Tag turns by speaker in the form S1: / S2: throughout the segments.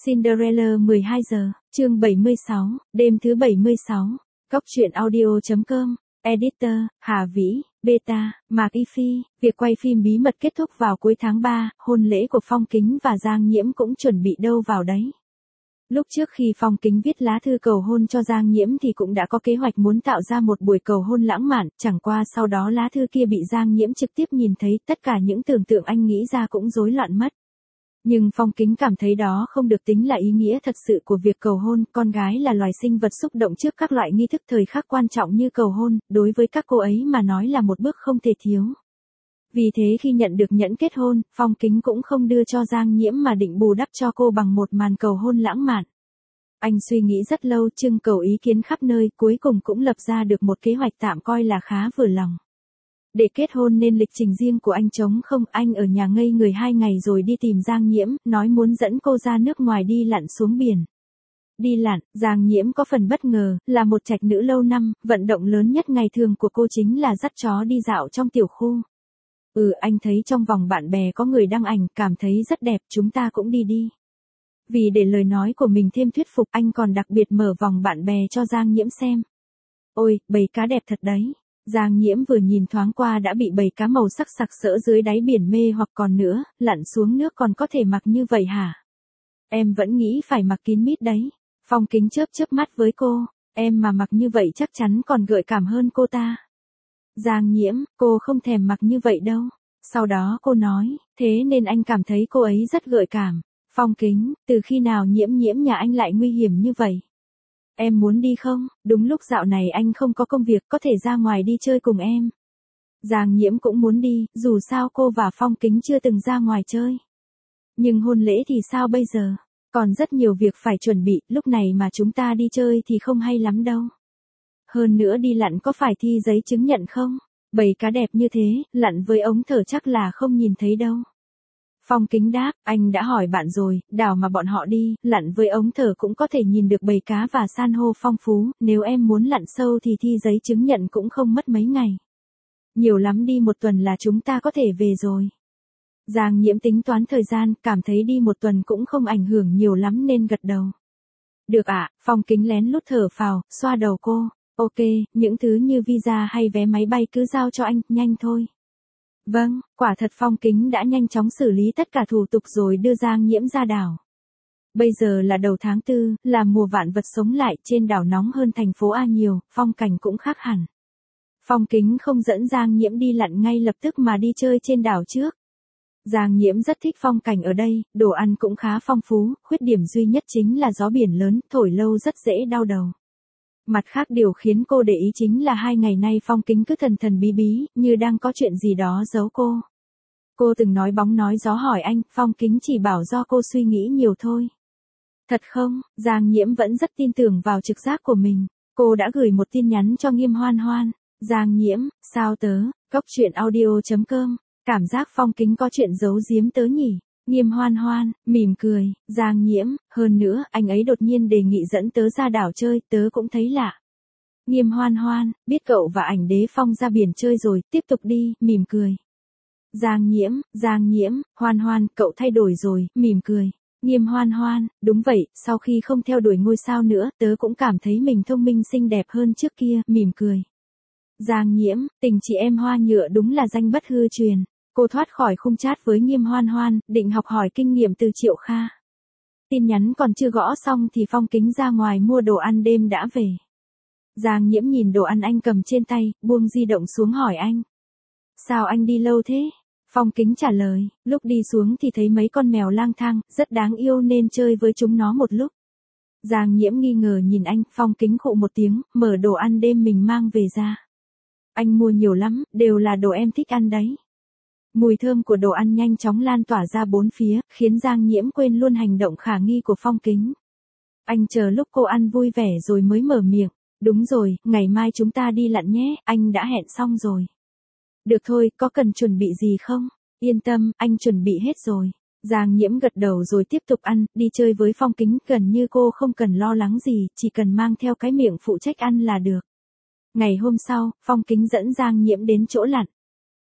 S1: Cinderella 12 giờ, chương 76, đêm thứ 76. Góc truyện audio.com, Editor, Hà Vĩ, Beta, Mạc Y Phi. Việc quay phim bí mật kết thúc vào cuối tháng 3, hôn lễ của Phong Kính và Giang Nhiễm cũng chuẩn bị đâu vào đấy. Lúc trước khi Phong Kính viết lá thư cầu hôn cho Giang Nhiễm thì cũng đã có kế hoạch muốn tạo ra một buổi cầu hôn lãng mạn, chẳng qua sau đó lá thư kia bị Giang Nhiễm trực tiếp nhìn thấy, tất cả những tưởng tượng anh nghĩ ra cũng rối loạn mất. Nhưng Phong Kính cảm thấy đó không được tính là ý nghĩa thật sự của việc cầu hôn, con gái là loài sinh vật xúc động trước các loại nghi thức thời khắc quan trọng như cầu hôn, đối với các cô ấy mà nói là một bước không thể thiếu. Vì thế khi nhận được nhẫn kết hôn, Phong Kính cũng không đưa cho Giang Nhiễm mà định bù đắp cho cô bằng một màn cầu hôn lãng mạn. Anh suy nghĩ rất lâu, trưng cầu ý kiến khắp nơi, cuối cùng cũng lập ra được một kế hoạch tạm coi là khá vừa lòng. Để kết hôn nên lịch trình riêng của anh trống không, anh ở nhà ngây người 2 ngày rồi đi tìm Giang Nhiễm, nói muốn dẫn cô ra nước ngoài đi lặn xuống biển. Đi lặn, Giang Nhiễm có phần bất ngờ, là một trạch nữ lâu năm, vận động lớn nhất ngày thường của cô chính là dắt chó đi dạo trong tiểu khu. Anh thấy trong vòng bạn bè có người đăng ảnh, cảm thấy rất đẹp, chúng ta cũng đi đi. Vì để lời nói của mình thêm thuyết phục, anh còn đặc biệt mở vòng bạn bè cho Giang Nhiễm xem. Ôi, bầy cá đẹp thật đấy. Giang Nhiễm vừa nhìn thoáng qua đã bị bầy cá màu sắc sặc sỡ dưới đáy biển mê hoặc, còn nữa, lặn xuống nước còn có thể mặc như vậy hả? Em vẫn nghĩ phải mặc kín mít đấy. Phong Kính chớp chớp mắt với cô, em mà mặc như vậy chắc chắn còn gợi cảm hơn cô ta. Giang Nhiễm, cô không thèm mặc như vậy đâu. Sau đó cô nói, thế nên anh cảm thấy cô ấy rất gợi cảm. Phong Kính, từ khi nào Nhiễm nhà anh lại nguy hiểm như vậy? Em muốn đi không? Đúng lúc dạo này anh không có công việc, có thể ra ngoài đi chơi cùng em. Giang Nhiễm cũng muốn đi, dù sao cô và Phong Kính chưa từng ra ngoài chơi. Nhưng hôn lễ thì sao bây giờ? Còn rất nhiều việc phải chuẩn bị, lúc này mà chúng ta đi chơi thì không hay lắm đâu. Hơn nữa đi lặn có phải thi giấy chứng nhận không? Bầy cá đẹp như thế, lặn với ống thở chắc là không nhìn thấy đâu. Phong Kính đáp, anh đã hỏi bạn rồi, đảo mà bọn họ đi, lặn với ống thở cũng có thể nhìn được bầy cá và san hô phong phú, nếu em muốn lặn sâu thì thi giấy chứng nhận cũng không mất mấy ngày. Nhiều lắm đi 1 tuần là chúng ta có thể về rồi. Giang Nhiễm tính toán thời gian, cảm thấy đi 1 tuần cũng không ảnh hưởng nhiều lắm nên gật đầu. Được ạ, Phong Kính lén lút thở phào, xoa đầu cô, ok, những thứ như visa hay vé máy bay cứ giao cho anh, nhanh thôi. Vâng, quả thật Phong Kính đã nhanh chóng xử lý tất cả thủ tục rồi đưa Giang Nhiễm ra đảo. Bây giờ là đầu tháng 4, là mùa vạn vật sống lại, trên đảo nóng hơn thành phố A nhiều, phong cảnh cũng khác hẳn. Phong Kính không dẫn Giang Nhiễm đi lặn ngay lập tức mà đi chơi trên đảo trước. Giang Nhiễm rất thích phong cảnh ở đây, đồ ăn cũng khá phong phú, khuyết điểm duy nhất chính là gió biển lớn, thổi lâu rất dễ đau đầu. Mặt khác điều khiến cô để ý chính là 2 ngày nay Phong Kính cứ thần thần bí bí, như đang có chuyện gì đó giấu cô. Cô từng nói bóng nói gió hỏi anh, Phong Kính chỉ bảo do cô suy nghĩ nhiều thôi. Thật không? Giang Nhiễm vẫn rất tin tưởng vào trực giác của mình. Cô đã gửi một tin nhắn cho Nghiêm Hoan Hoan. Giang Nhiễm, sao tớ, góc truyện audio.com, cảm giác Phong Kính có chuyện giấu giếm tớ nhỉ? Nghiêm Hoan Hoan, mỉm cười, Giang Nhiễm, hơn nữa, anh ấy đột nhiên đề nghị dẫn tớ ra đảo chơi, tớ cũng thấy lạ. Nghiêm Hoan Hoan, biết cậu và ảnh Đế Phong ra biển chơi rồi, tiếp tục đi, mỉm cười. Giang Nhiễm, Hoan Hoan, cậu thay đổi rồi, mỉm cười. Nghiêm Hoan Hoan, đúng vậy, sau khi không theo đuổi ngôi sao nữa, tớ cũng cảm thấy mình thông minh xinh đẹp hơn trước kia, mỉm cười. Giang Nhiễm, tình chị em Hoa Nhựa đúng là danh bất hư truyền. Cô thoát khỏi khung chat với Nghiêm Hoan Hoan, định học hỏi kinh nghiệm từ Triệu Kha. Tin nhắn còn chưa gõ xong thì Phong Kính ra ngoài mua đồ ăn đêm đã về. Giang Nhiễm nhìn đồ ăn anh cầm trên tay, buông di động xuống hỏi anh. Sao anh đi lâu thế? Phong Kính trả lời, lúc đi xuống thì thấy mấy con mèo lang thang, rất đáng yêu nên chơi với chúng nó một lúc. Giang Nhiễm nghi ngờ nhìn anh, Phong Kính khụ một tiếng, mở đồ ăn đêm mình mang về ra. Anh mua nhiều lắm, đều là đồ em thích ăn đấy. Mùi thơm của đồ ăn nhanh chóng lan tỏa ra bốn phía, khiến Giang Nhiễm quên luôn hành động khả nghi của Phong Kính. Anh chờ lúc cô ăn vui vẻ rồi mới mở miệng. Đúng rồi, ngày mai chúng ta đi lặn nhé, anh đã hẹn xong rồi. Được thôi, có cần chuẩn bị gì không? Yên tâm, anh chuẩn bị hết rồi. Giang Nhiễm gật đầu rồi tiếp tục ăn, đi chơi với Phong Kính, gần như cô không cần lo lắng gì, chỉ cần mang theo cái miệng phụ trách ăn là được. Ngày hôm sau, Phong Kính dẫn Giang Nhiễm đến chỗ lặn.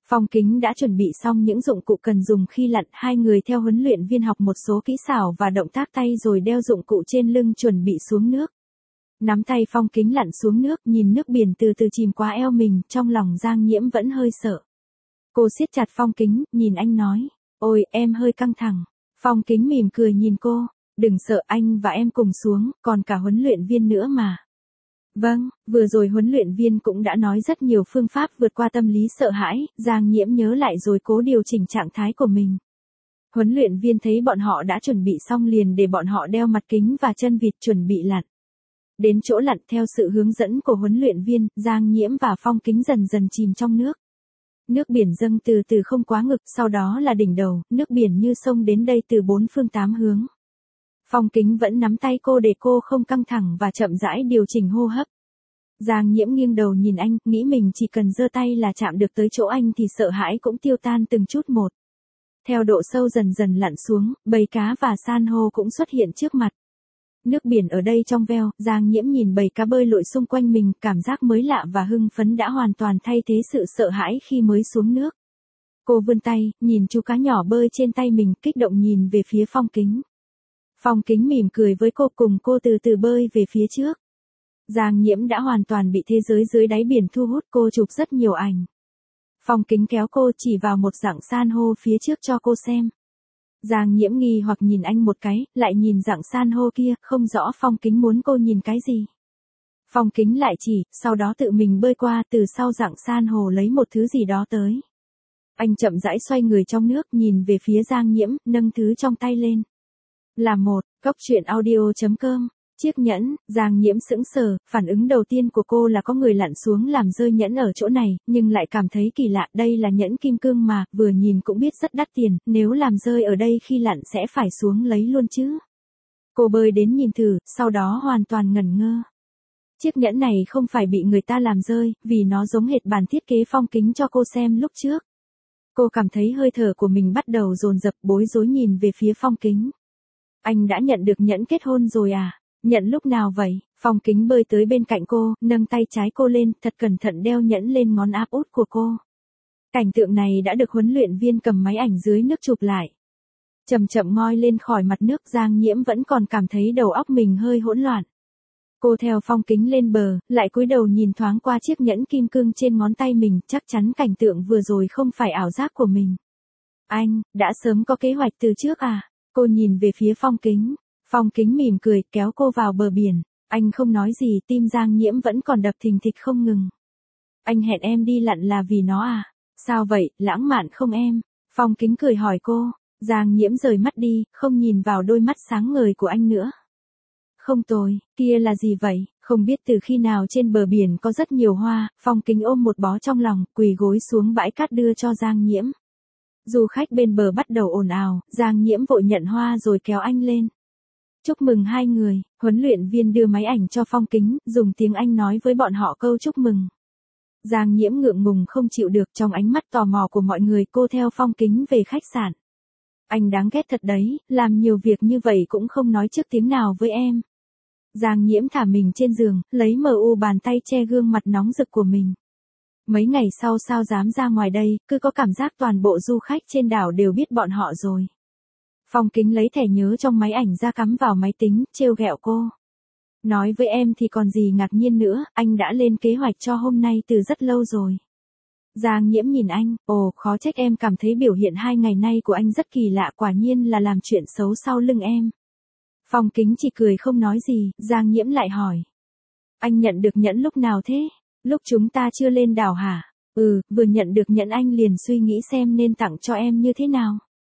S1: Phong Kính đã chuẩn bị xong những dụng cụ cần dùng khi lặn, hai người theo huấn luyện viên học một số kỹ xảo và động tác tay rồi đeo dụng cụ trên lưng chuẩn bị xuống nước. Nắm tay Phong Kính lặn xuống nước, nhìn nước biển từ từ chìm qua eo mình, trong lòng Giang Nhiễm vẫn hơi sợ. Cô siết chặt Phong Kính, nhìn anh nói, ôi, em hơi căng thẳng. Phong Kính mỉm cười nhìn cô, đừng sợ, anh và em cùng xuống, còn cả huấn luyện viên nữa mà. Vâng, vừa rồi huấn luyện viên cũng đã nói rất nhiều phương pháp vượt qua tâm lý sợ hãi, Giang Nhiễm nhớ lại rồi cố điều chỉnh trạng thái của mình. Huấn luyện viên thấy bọn họ đã chuẩn bị xong liền để bọn họ đeo mặt kính và chân vịt chuẩn bị lặn. Đến chỗ lặn theo sự hướng dẫn của huấn luyện viên, Giang Nhiễm và Phong Kính dần dần chìm trong nước. Nước biển dâng từ từ không quá ngực, sau đó là đỉnh đầu, nước biển như sông đến đây từ bốn phương tám hướng. Phong Kính vẫn nắm tay cô để cô không căng thẳng và chậm rãi điều chỉnh hô hấp. Giang Nhiễm nghiêng đầu nhìn anh, nghĩ mình chỉ cần giơ tay là chạm được tới chỗ anh thì sợ hãi cũng tiêu tan từng chút một. Theo độ sâu dần dần lặn xuống, bầy cá và san hô cũng xuất hiện trước mặt. Nước biển ở đây trong veo, Giang Nhiễm nhìn bầy cá bơi lội xung quanh mình, cảm giác mới lạ và hưng phấn đã hoàn toàn thay thế sự sợ hãi khi mới xuống nước. Cô vươn tay, nhìn chú cá nhỏ bơi trên tay mình, kích động nhìn về phía Phong Kính. Phong Kính mỉm cười với cô, cùng cô từ từ bơi về phía trước. Giang Nhiễm đã hoàn toàn bị thế giới dưới đáy biển thu hút, cô chụp rất nhiều ảnh. Phong Kính kéo cô chỉ vào một dạng san hô phía trước cho cô xem. Giang Nhiễm nghi hoặc nhìn anh một cái, lại nhìn dạng san hô kia, không rõ Phong Kính muốn cô nhìn cái gì. Phong Kính lại chỉ, sau đó tự mình bơi qua, từ sau dạng san hô lấy một thứ gì đó tới. Anh chậm rãi xoay người trong nước, nhìn về phía Giang Nhiễm, nâng thứ trong tay lên. Là một, Cóc Truyện Audio.com. Chiếc nhẫn. Giang Nhiễm sững sờ, phản ứng đầu tiên của cô là có người lặn xuống làm rơi nhẫn ở chỗ này, nhưng lại cảm thấy kỳ lạ, đây là nhẫn kim cương mà, vừa nhìn cũng biết rất đắt tiền, nếu làm rơi ở đây khi lặn sẽ phải xuống lấy luôn chứ. Cô bơi đến nhìn thử, sau đó hoàn toàn ngẩn ngơ. Chiếc nhẫn này không phải bị người ta làm rơi, vì nó giống hệt bản thiết kế Phong Kính cho cô xem lúc trước. Cô cảm thấy hơi thở của mình bắt đầu dồn dập, bối rối nhìn về phía Phong Kính. Anh đã nhận được nhẫn kết hôn rồi à? Nhận lúc nào vậy? Phong Kính bơi tới bên cạnh cô, nâng tay trái cô lên, thật cẩn thận đeo nhẫn lên ngón áp út của cô. Cảnh tượng này đã được huấn luyện viên cầm máy ảnh dưới nước chụp lại. Chậm chậm ngoi lên khỏi mặt nước, Giang Nhiễm vẫn còn cảm thấy đầu óc mình hơi hỗn loạn. Cô theo Phong Kính lên bờ, lại cúi đầu nhìn thoáng qua chiếc nhẫn kim cương trên ngón tay mình, chắc chắn cảnh tượng vừa rồi không phải ảo giác của mình. Anh, đã sớm có kế hoạch từ trước à? Cô nhìn về phía Phong Kính. Phong Kính mỉm cười, kéo cô vào bờ biển. Anh không nói gì, tim Giang Nhiễm vẫn còn đập thình thịch không ngừng. Anh hẹn em đi lặn là vì nó à? Sao vậy, lãng mạn không em? Phong Kính cười hỏi cô. Giang Nhiễm rời mắt đi, không nhìn vào đôi mắt sáng ngời của anh nữa. Không tồi, kia là gì vậy? Không biết từ khi nào trên bờ biển có rất nhiều hoa, Phong Kính ôm một bó trong lòng, quỳ gối xuống bãi cát đưa cho Giang Nhiễm. Du khách bên bờ bắt đầu ồn ào, Giang Nhiễm vội nhận hoa rồi kéo anh lên. Chúc mừng hai người, huấn luyện viên đưa máy ảnh cho Phong Kính, dùng tiếng Anh nói với bọn họ câu chúc mừng. Giang Nhiễm ngượng ngùng không chịu được, trong ánh mắt tò mò của mọi người cô theo Phong Kính về khách sạn. Anh đáng ghét thật đấy, làm nhiều việc như vậy cũng không nói trước tiếng nào với em. Giang Nhiễm thả mình trên giường, lấy bàn tay che gương mặt nóng rực của mình. Mấy ngày sau sao dám ra ngoài đây, cứ có cảm giác toàn bộ du khách trên đảo đều biết bọn họ rồi. Phong Kính lấy thẻ nhớ trong máy ảnh ra cắm vào máy tính, trêu ghẹo cô. Nói với em thì còn gì ngạc nhiên nữa, anh đã lên kế hoạch cho hôm nay từ rất lâu rồi. Giang Nhiễm nhìn anh, ồ, khó trách em cảm thấy biểu hiện 2 ngày nay của anh rất kỳ lạ, quả nhiên là làm chuyện xấu sau lưng em. Phong Kính chỉ cười không nói gì, Giang Nhiễm lại hỏi. Anh nhận được nhẫn lúc nào thế? Lúc chúng ta chưa lên đảo hả? Vừa nhận được nhẫn anh liền suy nghĩ xem nên tặng cho em như thế nào.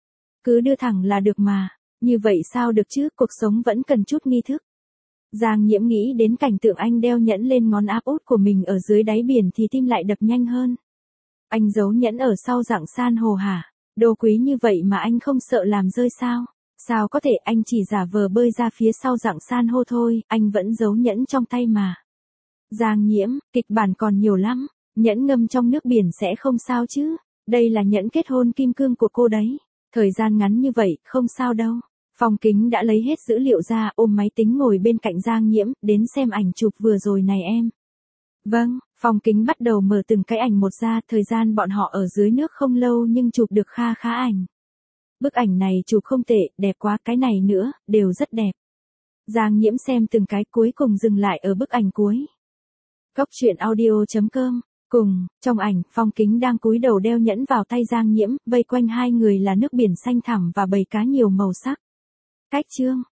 S1: Cứ đưa thẳng là được mà, như vậy sao được chứ, cuộc sống vẫn cần chút nghi thức. Giang Nhiễm nghĩ đến cảnh tượng anh đeo nhẫn lên ngón áp út của mình ở dưới đáy biển thì tim lại đập nhanh hơn. Anh giấu nhẫn ở sau dạng san hô hả? Đồ quý như vậy mà anh không sợ làm rơi sao? Sao có thể, anh chỉ giả vờ bơi ra phía sau dạng san hô thôi, anh vẫn giấu nhẫn trong tay mà. Giang Nhiễm, kịch bản còn nhiều lắm, nhẫn ngâm trong nước biển sẽ không sao chứ, đây là nhẫn kết hôn kim cương của cô đấy, thời gian ngắn như vậy, không sao đâu. Phong Kính đã lấy hết dữ liệu ra, ôm máy tính ngồi bên cạnh Giang Nhiễm, đến xem ảnh chụp vừa rồi này em. Vâng, Phong Kính bắt đầu mở từng cái ảnh một ra, thời gian bọn họ ở dưới nước không lâu nhưng chụp được kha khá ảnh. Bức ảnh này chụp không tệ, đẹp quá, cái này nữa, đều rất đẹp. Giang Nhiễm xem từng cái cuối cùng dừng lại ở bức ảnh cuối. Góc truyện audio.com. Cùng, trong ảnh, Phong Kính đang cúi đầu đeo nhẫn vào tay Giang Nhiễm, vây quanh hai người là nước biển xanh thẳm và bầy cá nhiều màu sắc. Cách chương.